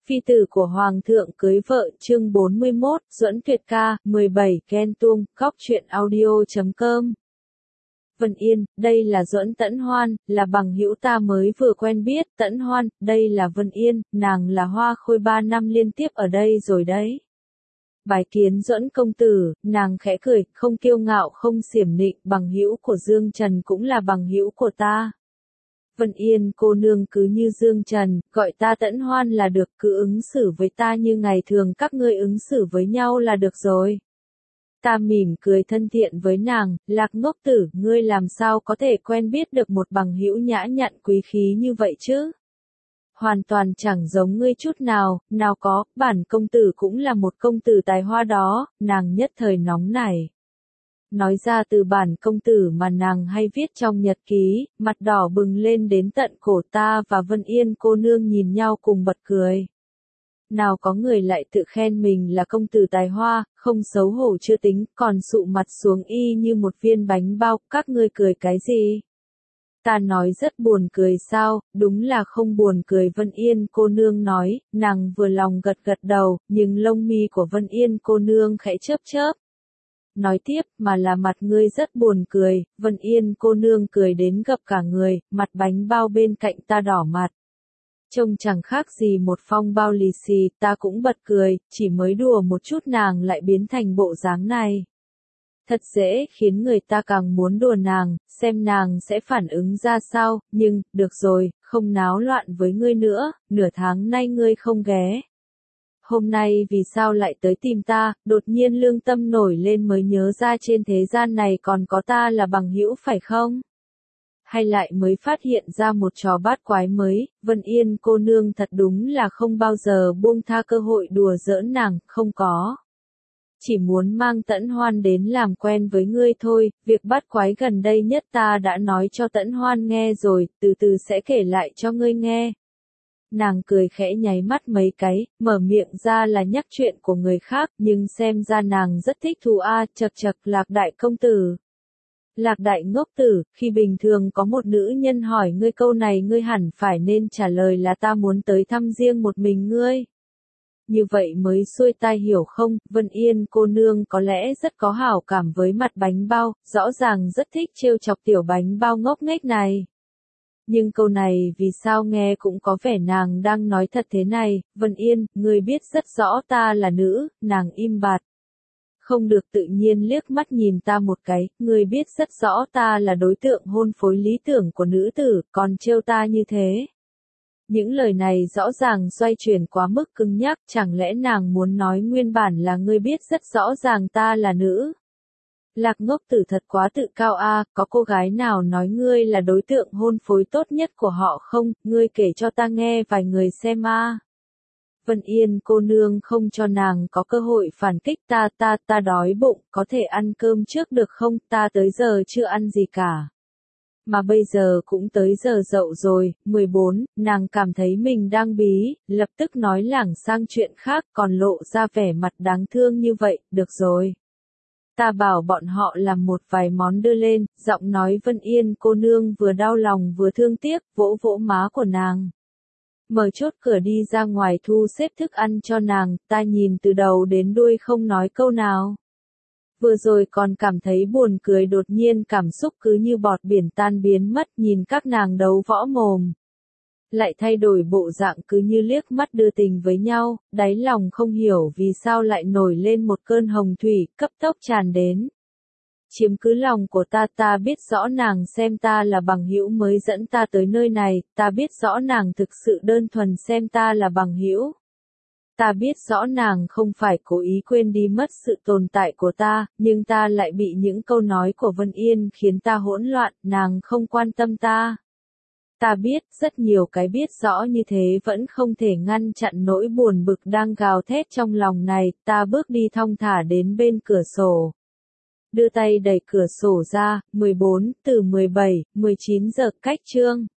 Phi tử của Hoàng thượng cưới vợ chương 41, Duẫn Tuyệt ca, 17, ghen tuông, góc truyện audio.com. Vân Yên, đây là Duẫn Tẫn Hoan, là bằng hữu ta mới vừa quen biết. Tẫn Hoan, đây là Vân Yên, nàng là Hoa Khôi 3 năm liên tiếp ở đây rồi đấy. Bái kiến Duẫn công tử, nàng khẽ cười, không kiêu ngạo không xiểm nịnh, bằng hữu của Dương Trần cũng là bằng hữu của ta. Vân Yên cô nương cứ như Dương Trần, gọi ta Tẫn Hoan là được, cứ ứng xử với ta như ngày thường các ngươi ứng xử với nhau là được rồi. Ta mỉm cười thân thiện với nàng, Lạc ngốc tử, ngươi làm sao có thể quen biết được một bằng hữu nhã nhặn quý khí như vậy chứ? Hoàn toàn chẳng giống ngươi chút nào, nào có, bản công tử cũng là một công tử tài hoa đó, nàng nhất thời nóng nảy. Nói ra từ bản công tử mà nàng hay viết trong nhật ký, mặt đỏ bừng lên đến tận cổ. Ta và Vân Yên cô nương nhìn nhau cùng bật cười. Nào có người lại tự khen mình là công tử tài hoa, không xấu hổ chưa tính, còn sụ mặt xuống y như một viên bánh bao, các ngươi cười cái gì? Ta nói rất buồn cười sao, đúng là không buồn cười. Vân Yên cô nương nói, nàng vừa lòng gật gật đầu, nhưng lông mi của Vân Yên cô nương khẽ chớp chớp. Nói tiếp, mà là mặt ngươi rất buồn cười. Vân Yên cô nương cười đến gập cả người, mặt bánh bao bên cạnh ta đỏ mặt. Trông chẳng khác gì một phong bao lì xì, ta cũng bật cười, chỉ mới đùa một chút nàng lại biến thành bộ dáng này. Thật dễ khiến người ta càng muốn đùa nàng, xem nàng sẽ phản ứng ra sao, nhưng, được rồi, không náo loạn với ngươi nữa, nửa tháng nay ngươi không ghé. Hôm nay vì sao lại tới tìm ta, đột nhiên lương tâm nổi lên mới nhớ ra trên thế gian này còn có ta là bằng hữu phải không? Hay lại mới phát hiện ra một trò bát quái mới? Vân Yên cô nương thật đúng là không bao giờ buông tha cơ hội đùa giỡn nàng, không có. Chỉ muốn mang Tẫn Hoan đến làm quen với ngươi thôi, việc bát quái gần đây nhất ta đã nói cho Tẫn Hoan nghe rồi, từ từ sẽ kể lại cho ngươi nghe. Nàng cười khẽ nháy mắt mấy cái, mở miệng ra là nhắc chuyện của người khác, nhưng xem ra nàng rất thích thú chật chật. Lạc đại công tử. Lạc đại ngốc tử, khi bình thường có một nữ nhân hỏi ngươi câu này ngươi hẳn phải nên trả lời là ta muốn tới thăm riêng một mình ngươi. Như vậy mới xuôi tai hiểu không? Vân Yên cô nương có lẽ rất có hảo cảm với mặt bánh bao, rõ ràng rất thích trêu chọc tiểu bánh bao ngốc nghếch này. Nhưng câu này vì sao nghe cũng có vẻ nàng đang nói thật thế này? Vân Yên, ngươi biết rất rõ ta là nữ. Nàng im bặt. Không được tự nhiên liếc mắt nhìn ta một cái, ngươi biết rất rõ ta là đối tượng hôn phối lý tưởng của nữ tử, còn trêu ta như thế. Những lời này rõ ràng xoay chuyển quá mức cứng nhắc, chẳng lẽ nàng muốn nói nguyên bản là ngươi biết rất rõ ràng ta là nữ? Lạc ngốc tử thật quá tự cao có cô gái nào nói ngươi là đối tượng hôn phối tốt nhất của họ không? Ngươi kể cho ta nghe vài người xem Vân Yên cô nương không cho nàng có cơ hội phản kích. Ta đói bụng, có thể ăn cơm trước được không? Ta tới giờ chưa ăn gì cả. Mà bây giờ cũng tới giờ dậu rồi. 14, nàng cảm thấy mình đang bí, lập tức nói lảng sang chuyện khác, còn lộ ra vẻ mặt đáng thương như vậy. Được rồi. Ta bảo bọn họ làm một vài món đưa lên. Giọng nói Vân Yên cô nương vừa đau lòng vừa thương tiếc, vỗ vỗ má của nàng. Mở chốt cửa đi ra ngoài thu xếp thức ăn cho nàng. Ta nhìn từ đầu đến đuôi không nói câu nào. Vừa rồi còn cảm thấy buồn cười, đột nhiên cảm xúc cứ như bọt biển tan biến mất, nhìn các nàng đấu võ mồm. Lại thay đổi bộ dạng, cứ như liếc mắt đưa tình với nhau, đáy lòng không hiểu vì sao lại nổi lên một cơn hồng thủy, cấp tốc tràn đến. Chiếm cứ lòng của ta biết rõ nàng xem ta là bằng hữu mới dẫn ta tới nơi này, ta biết rõ nàng thực sự đơn thuần xem ta là bằng hữu. Ta biết rõ nàng không phải cố ý quên đi mất sự tồn tại của ta, nhưng ta lại bị những câu nói của Vân Yên khiến ta hỗn loạn, nàng không quan tâm ta. Ta biết, rất nhiều cái biết rõ như thế vẫn không thể ngăn chặn nỗi buồn bực đang gào thét trong lòng này. Ta bước đi thong thả đến bên cửa sổ. Đưa tay đẩy cửa sổ ra. 14, từ 17, 19 giờ cách chương.